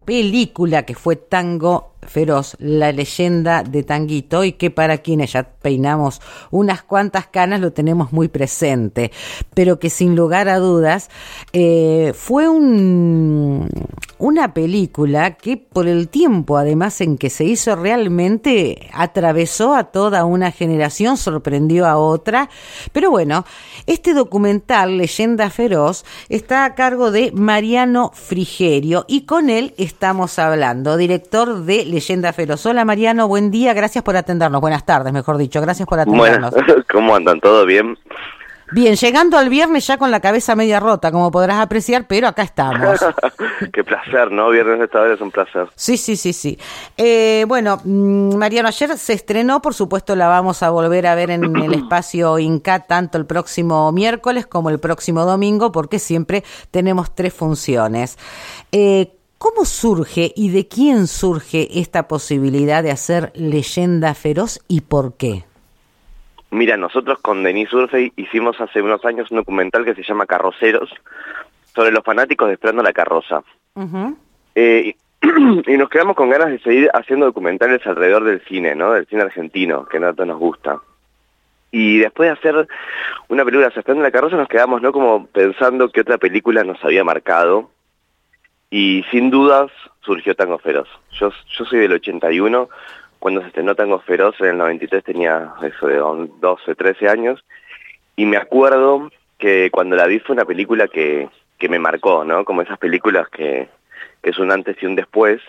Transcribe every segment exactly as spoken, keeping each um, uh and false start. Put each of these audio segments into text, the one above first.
película que fue Tango Feroz, la leyenda de Tanguito, y que para quienes ya peinamos unas cuantas canas lo tenemos muy presente, pero que sin lugar a dudas eh, fue un, una película que por el tiempo además en que se hizo realmente atravesó a toda una generación, sorprendió a otra, pero bueno, este documental Leyenda Feroz está a cargo de Mariano Frigerio y con él estamos hablando, director de Leyenda Feroz. Hola Mariano, buen día, gracias por atendernos, buenas tardes mejor dicho, gracias por atendernos. Bueno, ¿cómo andan? ¿Todo bien? Bien, llegando al viernes ya con la cabeza media rota, como podrás apreciar, pero acá estamos. Qué placer, ¿no? Viernes de esta hora es un placer. Sí, sí, sí, sí. Eh, bueno, Mariano, ayer se estrenó, por supuesto la vamos a volver a ver en el espacio Inca, tanto el próximo miércoles como el próximo domingo, porque siempre tenemos tres funciones. Eh, ¿Cómo surge y de quién surge esta posibilidad de hacer Leyenda Feroz y por qué? Mira, nosotros con Denise Urfey hicimos hace unos años un documental que se llama Carroceros, sobre los fanáticos de Esperando la Carroza. Uh-huh. Eh, y, y nos quedamos con ganas de seguir haciendo documentales alrededor del cine, ¿no? Del cine argentino, que tanto nos gusta. Y después de hacer una película sobre Esperando la Carroza nos quedamos, ¿no? Como pensando qué otra película nos había marcado. Y sin dudas surgió Tango Feroz. Yo, yo soy del ochenta y uno, cuando se estrenó Tango Feroz en el noventa y tres tenía eso de doce, trece años, y me acuerdo que cuando la vi fue una película que, que me marcó, ¿no? Como esas películas que, que es un antes y un después.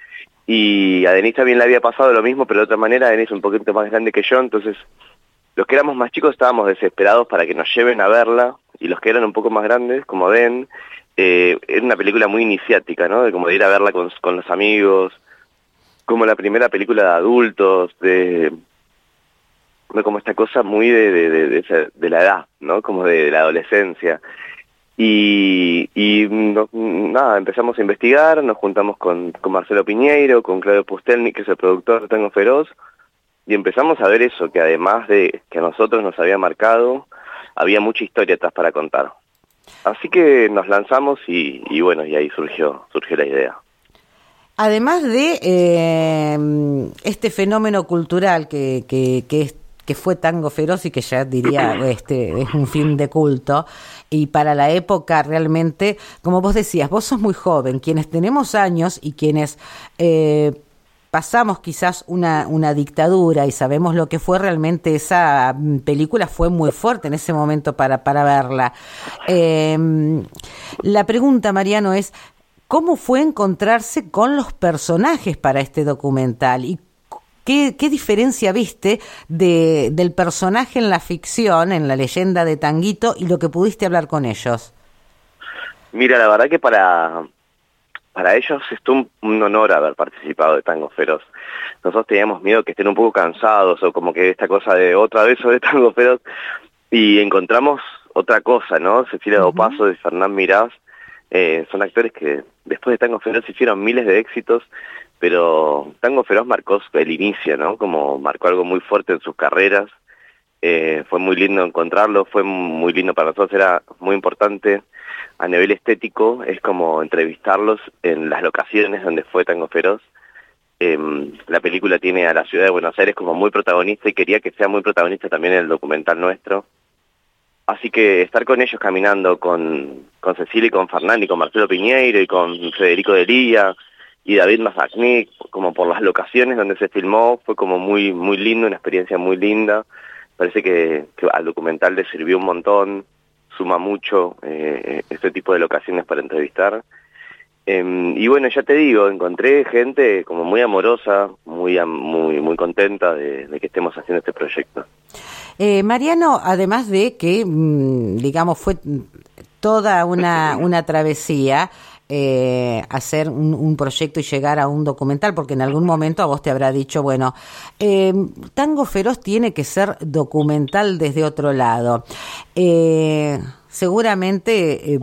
Y a Denise también le había pasado lo mismo, pero de otra manera. Denise un poquito más grande que yo, entonces los que éramos más chicos estábamos desesperados para que nos lleven a verla, y los que eran un poco más grandes, como Den, Eh, era una película muy iniciática, ¿no? De como de ir a verla con, con los amigos, como la primera película de adultos, de, de como esta cosa muy de, de, de, de, esa, de la edad, ¿no? Como de, de la adolescencia. Y, y no, nada, empezamos a investigar, nos juntamos con, con Marcelo Piñeiro, con Claudio Pustelnik, que es el productor de Tango Feroz, y empezamos a ver eso, que además de que a nosotros nos había marcado, había mucha historia atrás para contar. Así que nos lanzamos y, y bueno, y ahí surgió surgió la idea. Además de eh, este fenómeno cultural que, que, que, es, que fue Tango Feroz y que ya diría este es un film de culto, y para la época realmente, como vos decías, vos sos muy joven, quienes tenemos años y quienes eh, pasamos quizás una, una dictadura y sabemos lo que fue realmente esa película, fue muy fuerte en ese momento para, para verla. Eh, la pregunta, Mariano, es ¿cómo fue encontrarse con los personajes para este documental? ¿Y qué, qué diferencia viste de, del personaje en la ficción, en la leyenda de Tanguito, y lo que pudiste hablar con ellos? Mira, la verdad que para... Para ellos es un, un honor haber participado de Tango Feroz. Nosotros teníamos miedo que estén un poco cansados o como que esta cosa de otra vez sobre Tango Feroz, y encontramos otra cosa, ¿no? Cecilia uh-huh. Dopazo y Fernán Mirás eh, son actores que después de Tango Feroz hicieron miles de éxitos, pero Tango Feroz marcó el inicio, ¿no? Como marcó algo muy fuerte en sus carreras. Eh, fue muy lindo encontrarlo, fue muy lindo para nosotros, era muy importante a nivel estético, es como entrevistarlos en las locaciones donde fue Tango Feroz. Eh, la película tiene a la ciudad de Buenos Aires como muy protagonista y quería que sea muy protagonista también en el documental nuestro. Así que estar con ellos caminando, con, con Cecilia y con Fernán y con Marcelo Piñeiro y con Federico Delía y David Mazagnic, como por las locaciones donde se filmó, fue como muy, muy lindo, una experiencia muy linda. Parece que, que al documental le sirvió un montón, suma mucho eh, este tipo de locaciones para entrevistar. Eh, y bueno, ya te digo, encontré gente como muy amorosa, muy muy muy contenta de, de que estemos haciendo este proyecto. Eh, Mariano, además de que, digamos, fue toda una, una travesía, Eh, hacer un, un proyecto y llegar a un documental, porque en algún momento a vos te habrá dicho, bueno, eh, Tango Feroz tiene que ser documental desde otro lado. Eh, seguramente eh,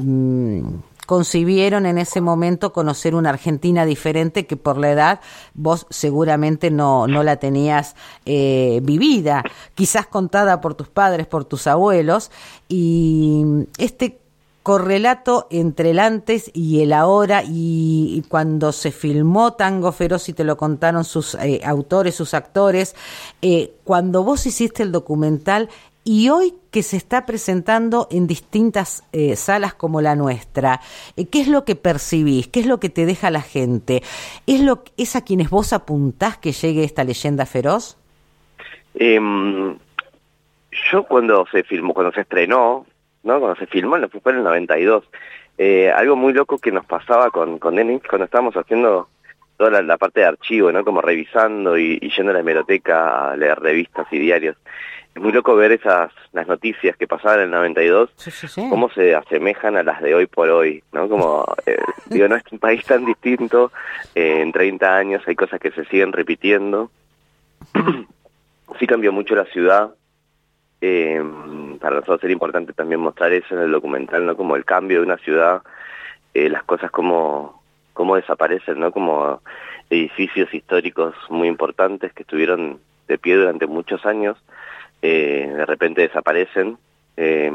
concibieron en ese momento conocer una Argentina diferente que por la edad vos seguramente no, no la tenías eh, vivida, quizás contada por tus padres, por tus abuelos, y este correlato entre el antes y el ahora, y, y cuando se filmó Tango Feroz y te lo contaron sus eh, autores, sus actores, eh, cuando vos hiciste el documental y hoy que se está presentando en distintas eh, salas como la nuestra, eh, ¿qué es lo que percibís? ¿Qué es lo que te deja la gente? ¿Es, lo, es a quienes vos apuntás que llegue esta leyenda feroz? Eh, yo cuando se filmó, cuando se estrenó, ¿no? Cuando se filmó, fue en el noventa y dos, eh, algo muy loco que nos pasaba con, con Denis cuando estábamos haciendo toda la, la parte de archivo, ¿no? Como revisando y, y yendo a la hemeroteca a leer revistas y diarios. Es muy loco ver esas, las noticias que pasaban en el noventa y dos, sí, sí, sí. cómo se asemejan a las de hoy por hoy, ¿no? Como, eh, digo, no es un país tan distinto, eh, en treinta años hay cosas que se siguen repitiendo. Sí cambió mucho la ciudad. Eh, para nosotros era importante también mostrar eso en el documental, ¿no? Como el cambio de una ciudad, eh, las cosas como, como desaparecen, ¿no? Como edificios históricos muy importantes que estuvieron de pie durante muchos años, eh, de repente desaparecen, eh,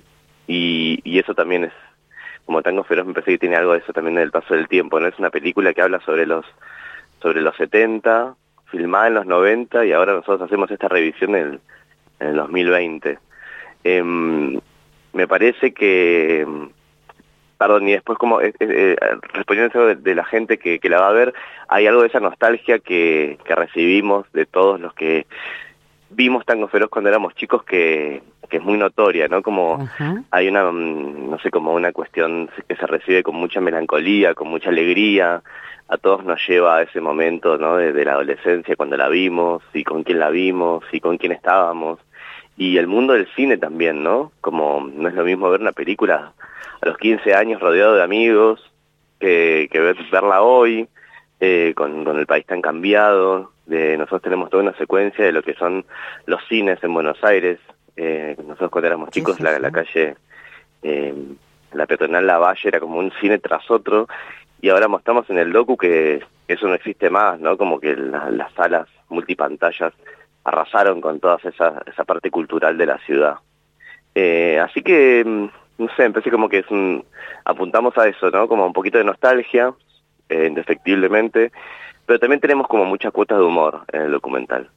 y, y eso también es, como Tango Feroz me parece que tiene algo de eso también del paso del tiempo, ¿no? Es una película que habla sobre los, sobre los setenta, filmada en los noventa, y ahora nosotros hacemos esta revisión del en el dos mil veinte. Eh, me parece que, perdón, y después como eh, eh, respondiendo a eso de, de la gente que, que la va a ver, hay algo de esa nostalgia que, que recibimos de todos los que vimos Tango Feroz cuando éramos chicos, que, que es muy notoria, ¿no? Como uh-huh. Hay una, no sé, como una cuestión que se recibe con mucha melancolía, con mucha alegría. A todos nos lleva a ese momento, ¿no? De, de la adolescencia, cuando la vimos, y con quién la vimos, y con quién estábamos. Y el mundo del cine también, ¿no? Como no es lo mismo ver una película a los quince años rodeado de amigos, que, que ver, verla hoy, eh, con, con el país tan cambiado. De, nosotros tenemos toda una secuencia de lo que son los cines en Buenos Aires. Eh, nosotros cuando éramos chicos, sí, sí, la, sí. la calle, eh, la peatonal Lavalle era como un cine tras otro, y ahora mostramos en el docu que eso no existe más, ¿no? Como que la, las salas multipantallas arrasaron con toda esa, esa parte cultural de la ciudad. Eh, así que, no sé, empecé como que es un, apuntamos a eso, ¿no? Como un poquito de nostalgia, eh, indefectiblemente, pero también tenemos como muchas cuotas de humor en el documental.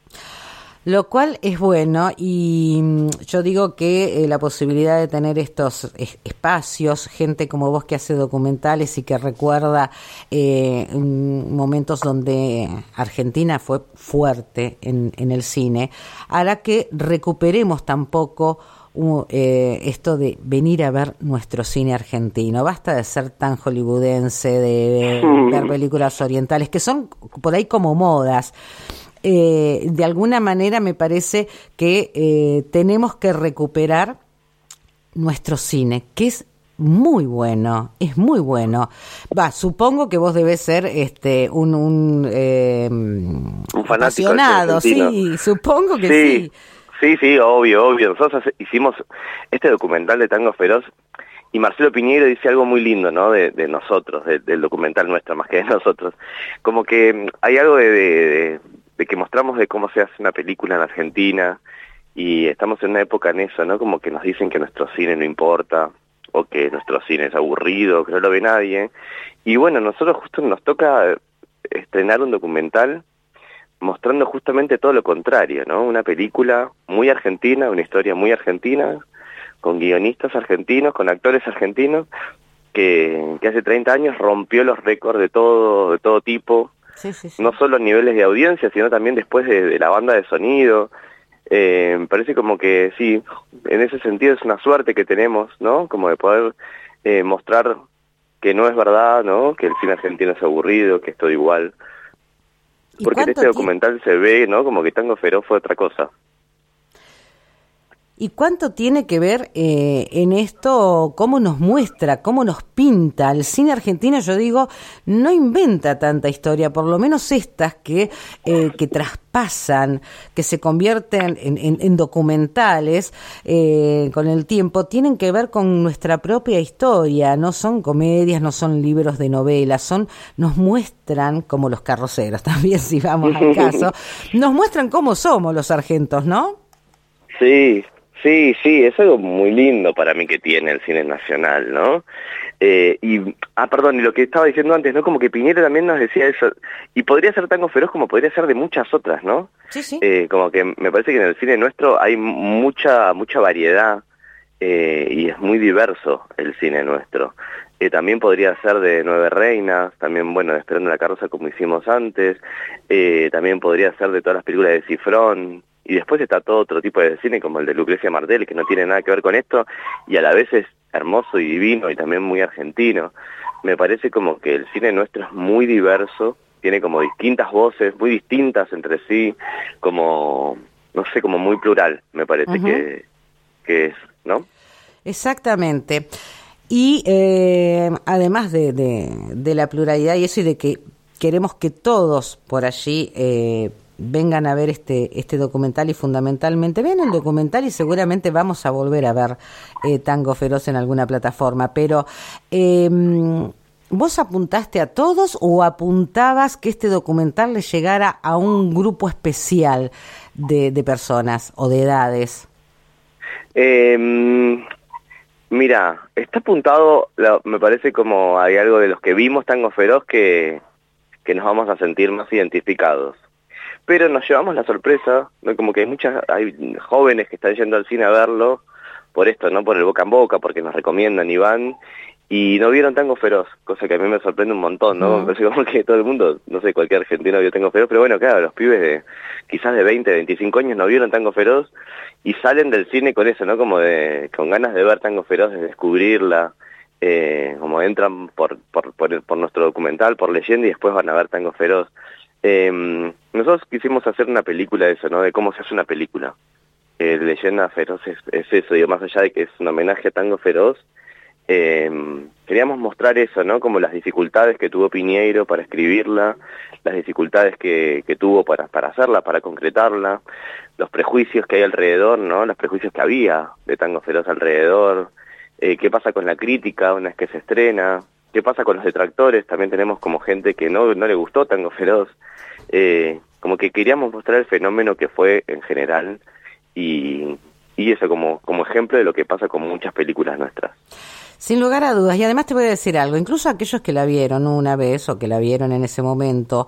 Lo cual es bueno, y yo digo que eh, la posibilidad de tener estos es, espacios, gente como vos que hace documentales y que recuerda eh, momentos donde Argentina fue fuerte en, en el cine, hará que recuperemos tampoco uh, eh, esto de venir a ver nuestro cine argentino. Basta de ser tan hollywoodense, de ver películas orientales, que son por ahí como modas. Eh, de alguna manera me parece que eh, tenemos que recuperar nuestro cine, que es muy bueno, es muy bueno. Va, supongo que vos debés ser este un un, eh, un fanático apasionado, sí, supongo que sí. sí. Sí, sí, obvio, obvio. Nosotros hicimos este documental de Tango Feroz, y Marcelo Piñeiro dice algo muy lindo, ¿no? De, de nosotros, de, del documental nuestro, más que de nosotros. Como que hay algo de, de, de, de que mostramos de cómo se hace una película en Argentina, y estamos en una época en eso, ¿no? Como que nos dicen que nuestro cine no importa, o que nuestro cine es aburrido, que no lo ve nadie. Y bueno, nosotros justo nos toca estrenar un documental mostrando justamente todo lo contrario, ¿no? Una película muy argentina, una historia muy argentina, con guionistas argentinos, con actores argentinos, que, que hace treinta años rompió los récords de todo, de todo tipo, sí, sí, sí. No solo a niveles de audiencia, sino también después de, de la banda de sonido. Eh, me parece como que sí, en ese sentido es una suerte que tenemos, ¿no? Como de poder eh, mostrar que no es verdad, ¿no? Que el cine argentino es aburrido, que es todo igual. Porque en este documental se ve, ¿no? Como que Tango Feroz fue otra cosa. ¿Y cuánto tiene que ver eh, en esto, cómo nos muestra, cómo nos pinta? El cine argentino, yo digo, no inventa tanta historia, por lo menos estas que, eh, que traspasan, que se convierten en, en, en documentales eh, con el tiempo, tienen que ver con nuestra propia historia, no son comedias, no son libros de novelas, son, nos muestran, como Los Carroceros también, si vamos al caso, nos muestran cómo somos los argentos, ¿no? Sí. Sí, sí, es algo muy lindo para mí que tiene el cine nacional, ¿no? Eh, y, ah, perdón, y lo que estaba diciendo antes, ¿no? Como que Piñera también nos decía eso, y podría ser Tango Feroz como podría ser de muchas otras, ¿no? Sí, sí. Eh, como que me parece que en el cine nuestro hay mucha, mucha variedad, eh, y es muy diverso el cine nuestro. Eh, también podría ser de Nueve Reinas, también, bueno, de Esperando la Carroza como hicimos antes, eh, también podría ser de todas las películas de Cifrón, y después está todo otro tipo de cine como el de Lucrecia Martel, que no tiene nada que ver con esto, y a la vez es hermoso y divino y también muy argentino. Me parece como que el cine nuestro es muy diverso, tiene como distintas voces, muy distintas entre sí, como, no sé, como muy plural, me parece uh-huh. que, que es, ¿no? Exactamente. Y eh, además de, de, de la pluralidad y eso, y de que queremos que todos por allí eh, vengan a ver este este documental, y fundamentalmente vean el documental, y seguramente vamos a volver a ver eh, Tango Feroz en alguna plataforma. Pero eh, ¿vos apuntaste a todos o apuntabas que este documental le llegara a un grupo especial de, de personas o de edades? Eh... Mira, está apuntado, me parece como hay algo de los que vimos Tango Feroz que, que nos vamos a sentir más identificados. Pero nos llevamos la sorpresa, ¿no? Como que hay muchas, hay jóvenes que están yendo al cine a verlo, por esto, ¿no? Por el boca en boca, porque nos recomiendan y van, y no vieron Tango Feroz, cosa que a mí me sorprende un montón, ¿no? Uh-huh. Me parece como que todo el mundo, no sé, cualquier argentino vio Tango Feroz, pero bueno, claro, los pibes de quizás de veinte, veinticinco años no vieron Tango Feroz, y salen del cine con eso, ¿no? Como de, con ganas de ver Tango Feroz, de descubrirla, eh, como entran por, por, por, por nuestro documental, por Leyenda, y después van a ver Tango Feroz. Eh, nosotros quisimos hacer una película de eso, ¿no? De cómo se hace una película. Eh, Leyenda Feroz es, es eso, digo, más allá de que es un homenaje a Tango Feroz, eh, queríamos mostrar eso, ¿no? Como las dificultades que tuvo Piñeiro para escribirla, las dificultades que, que tuvo para, para hacerla, para concretarla, los prejuicios que hay alrededor, ¿no? Los prejuicios que había de Tango Feroz alrededor, eh, qué pasa con la crítica una vez que se estrena, qué pasa con los detractores, también tenemos como gente que no, no le gustó Tango Feroz, eh, como que queríamos mostrar el fenómeno que fue en general, y, y eso como, como ejemplo de lo que pasa con muchas películas nuestras. Sin lugar a dudas, y además te voy a decir algo, incluso aquellos que la vieron una vez o que la vieron en ese momento,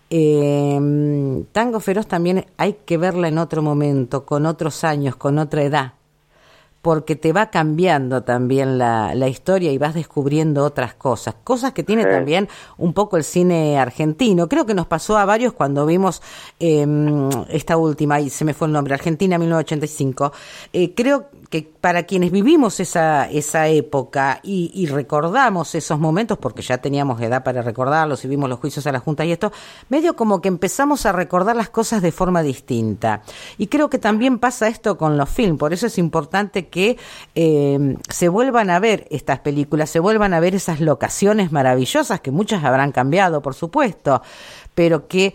eh, Tango Feroz también hay que verla en otro momento, con otros años, con otra edad, porque te va cambiando también la, la historia y vas descubriendo otras cosas, cosas que tiene sí. también un poco el cine argentino. Creo que nos pasó a varios cuando vimos eh, esta última, y se me fue el nombre, Argentina mil novecientos ochenta y cinco. Eh, creo que para quienes vivimos esa esa época y, y recordamos esos momentos, porque ya teníamos edad para recordarlos y vimos los juicios a la Junta y esto, medio como que empezamos a recordar las cosas de forma distinta. Y creo que también pasa esto con los films, por eso es importante que eh, se vuelvan a ver estas películas, se vuelvan a ver esas locaciones maravillosas, que muchas habrán cambiado, por supuesto, pero que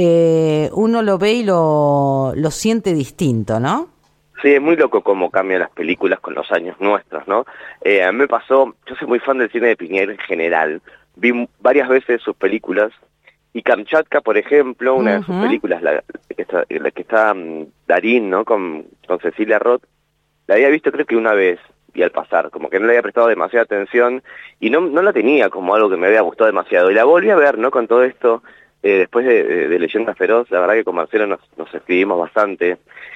eh, uno lo ve y lo, lo siente distinto, ¿no? Sí, es muy loco cómo cambian las películas con los años nuestros, ¿no? Eh, a mí me pasó, yo soy muy fan del cine de Piñera en general, vi varias veces sus películas, y Kamchatka, por ejemplo, una uh-huh. de sus películas, la, la que está, la que está um, Darín, ¿no? Con, con Cecilia Roth, la había visto creo que una vez, y al pasar, como que no le había prestado demasiada atención, y no, no la tenía como algo que me había gustado demasiado, y la volví a ver, ¿no? Con todo esto, eh, después de, de, de Leyenda Feroz, la verdad que con Marcelo nos, nos escribimos bastante,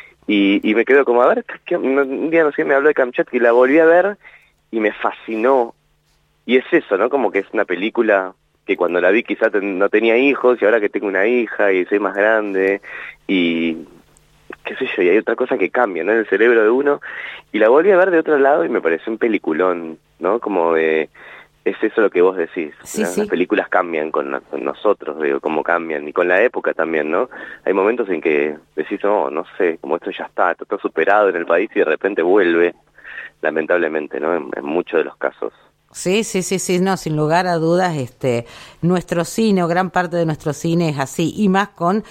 Y, y me quedo como, a ver, ¿qué? Un día no sé, me habló de Kamchatka y la volví a ver y me fascinó. Y es eso, ¿no? Como que es una película que cuando la vi quizás no tenía hijos, y ahora que tengo una hija y soy más grande y qué sé yo, y hay otra cosa que cambia, ¿no? En el cerebro de uno. Y la volví a ver de otro lado y me pareció un peliculón, ¿no? Como de... Es eso lo que vos decís, sí, ¿no? sí. Las películas cambian con, con nosotros, digo, cómo cambian, y con la época también, ¿no? Hay momentos en que decís, no, no sé, como esto ya está, esto está superado en el país, y de repente vuelve, lamentablemente, ¿no? En, en muchos de los casos. Sí, sí, sí, sí, no, sin lugar a dudas, este, nuestro cine, o gran parte de nuestro cine es así, y más con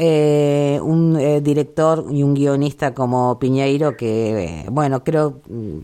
eh, un eh, director y un guionista como Piñeiro, que, eh, bueno, creo...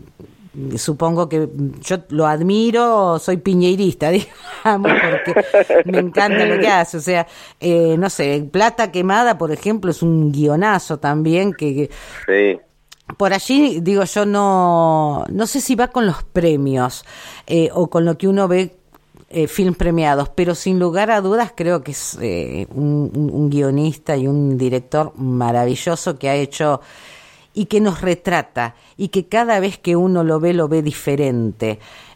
supongo que yo lo admiro, soy piñeirista, digamos, porque me encanta lo que hace, o sea, eh, no sé, Plata Quemada, por ejemplo, es un guionazo también que, sí. por allí, digo yo, no, no sé si va con los premios eh, o con lo que uno ve eh, film premiados, pero sin lugar a dudas creo que es eh, un, un guionista y un director maravilloso que ha hecho y que nos retrata y que cada vez que uno lo ve, lo ve diferente.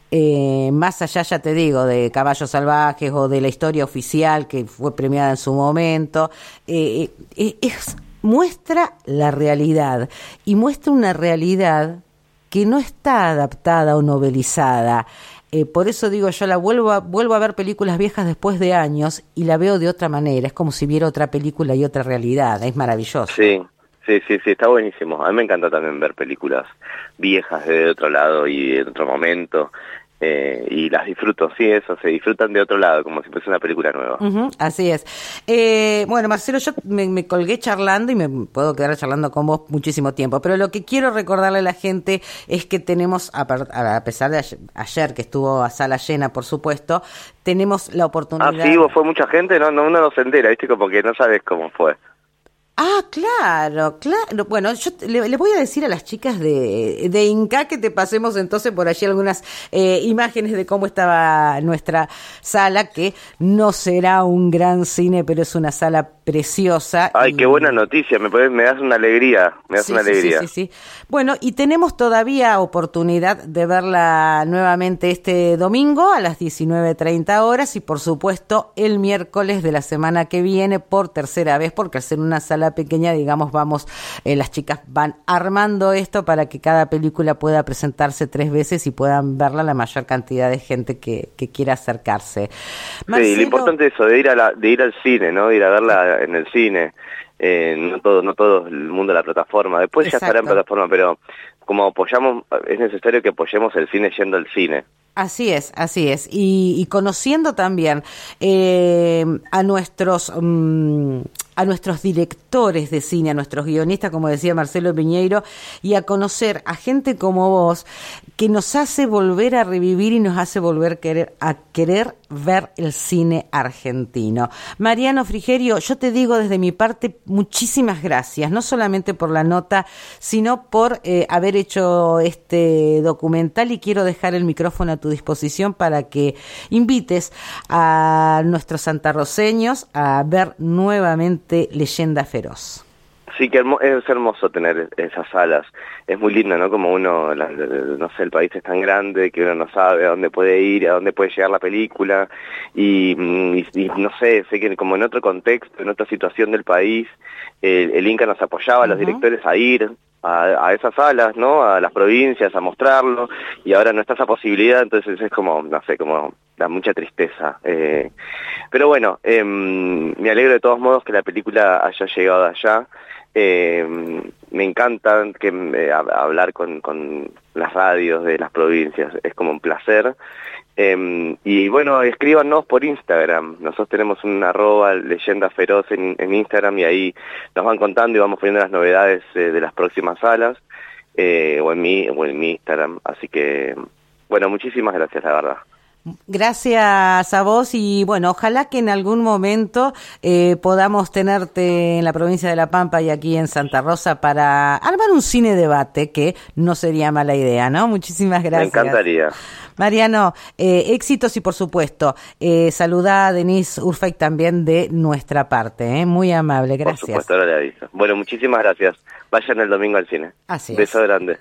Eh, más allá, ya te digo, de Caballos Salvajes o de la historia oficial que fue premiada en su momento, eh, eh, es, muestra la realidad y muestra una realidad que no está adaptada o novelizada. Eh, por eso digo, yo la vuelvo a, vuelvo a ver películas viejas después de años y la veo de otra manera, es como si viera otra película y otra realidad, es maravilloso. Sí. Sí, sí, sí, está buenísimo. A mí me encanta también ver películas viejas de otro lado y de otro momento, eh, y las disfruto, sí, eso, se disfrutan de otro lado, como si fuese una película nueva. Uh-huh, así es. Eh, bueno, Marcelo, yo me, me colgué charlando y me puedo quedar charlando con vos muchísimo tiempo, pero lo que quiero recordarle a la gente es que tenemos, a, a pesar de ayer, ayer que estuvo a sala llena, por supuesto, tenemos la oportunidad... Ah, sí, vos fue mucha gente, no, no, uno no se entera, ¿viste? Como que no sabes cómo fue. Ah, claro, claro. Bueno, yo le, le voy a decir a las chicas de, de Inca que te pasemos entonces por allí algunas eh, imágenes de cómo estaba nuestra sala, que no será un gran cine, pero es una sala preciosa. Ay, y... qué buena noticia, me, me das una alegría, me das sí, una sí, alegría. Sí, sí, sí. Bueno, y tenemos todavía oportunidad de verla nuevamente este domingo a las diecinueve treinta horas y por supuesto el miércoles de la semana que viene por tercera vez, porque al ser una sala pequeña, digamos, vamos, eh, las chicas van armando esto para que cada película pueda presentarse tres veces y puedan verla la mayor cantidad de gente que, que quiera acercarse. Marcelo... Sí, lo importante es eso, de ir a la, de ir al cine, ¿no? De ir a verla en el cine, eh, no todo, no todo el mundo de la plataforma, después Exacto. ya estará en plataforma, pero como apoyamos, es necesario que apoyemos el cine yendo al cine. Así es, así es, y, y conociendo también eh, a nuestros um, a nuestros directores de cine, a nuestros guionistas, como decía Marcelo Piñeiro, y a conocer a gente como vos que nos hace volver a revivir y nos hace volver querer, a querer ver el cine argentino. Mariano Frigerio, yo te digo desde mi parte muchísimas gracias, no solamente por la nota, sino por eh, haber hecho este documental, y quiero dejar el micrófono a tu disposición para que invites a nuestros santarroceños a ver nuevamente Leyenda Feroz. Sí, que hermo- es hermoso tener esas salas, es muy lindo, ¿no? Como uno, la, no sé, el país es tan grande que uno no sabe a dónde puede ir, a dónde puede llegar la película, y, y, y no sé, sé que como en otro contexto, en otra situación del país, el, el Inca nos apoyaba a los uh-huh. directores a ir a, a esas salas, ¿no? A las provincias, a mostrarlo, y ahora no está esa posibilidad, entonces es como, no sé, como da mucha tristeza. Eh, pero bueno, eh, me alegro de todos modos que la película haya llegado allá. Eh, me encanta que eh, hablar con, con las radios de las provincias, es como un placer. Eh, y bueno, escríbanos por Instagram, nosotros tenemos un arroba Leyenda Feroz en, en Instagram, y ahí nos van contando y vamos poniendo las novedades eh, de las próximas salas, eh, o en mi, o en mi Instagram, así que bueno, muchísimas gracias, la verdad. Gracias a vos, y bueno, ojalá que en algún momento eh, podamos tenerte en la provincia de La Pampa y aquí en Santa Rosa para armar un cine debate, que no sería mala idea, ¿no? Muchísimas gracias. Me encantaría. Mariano, eh, éxitos, y por supuesto, eh, saluda a Denise Urfey también de nuestra parte, ¿eh? Muy amable, gracias. Por supuesto, ahora le aviso. Bueno, muchísimas gracias. Vayan el domingo al cine. Así es. Beso grande.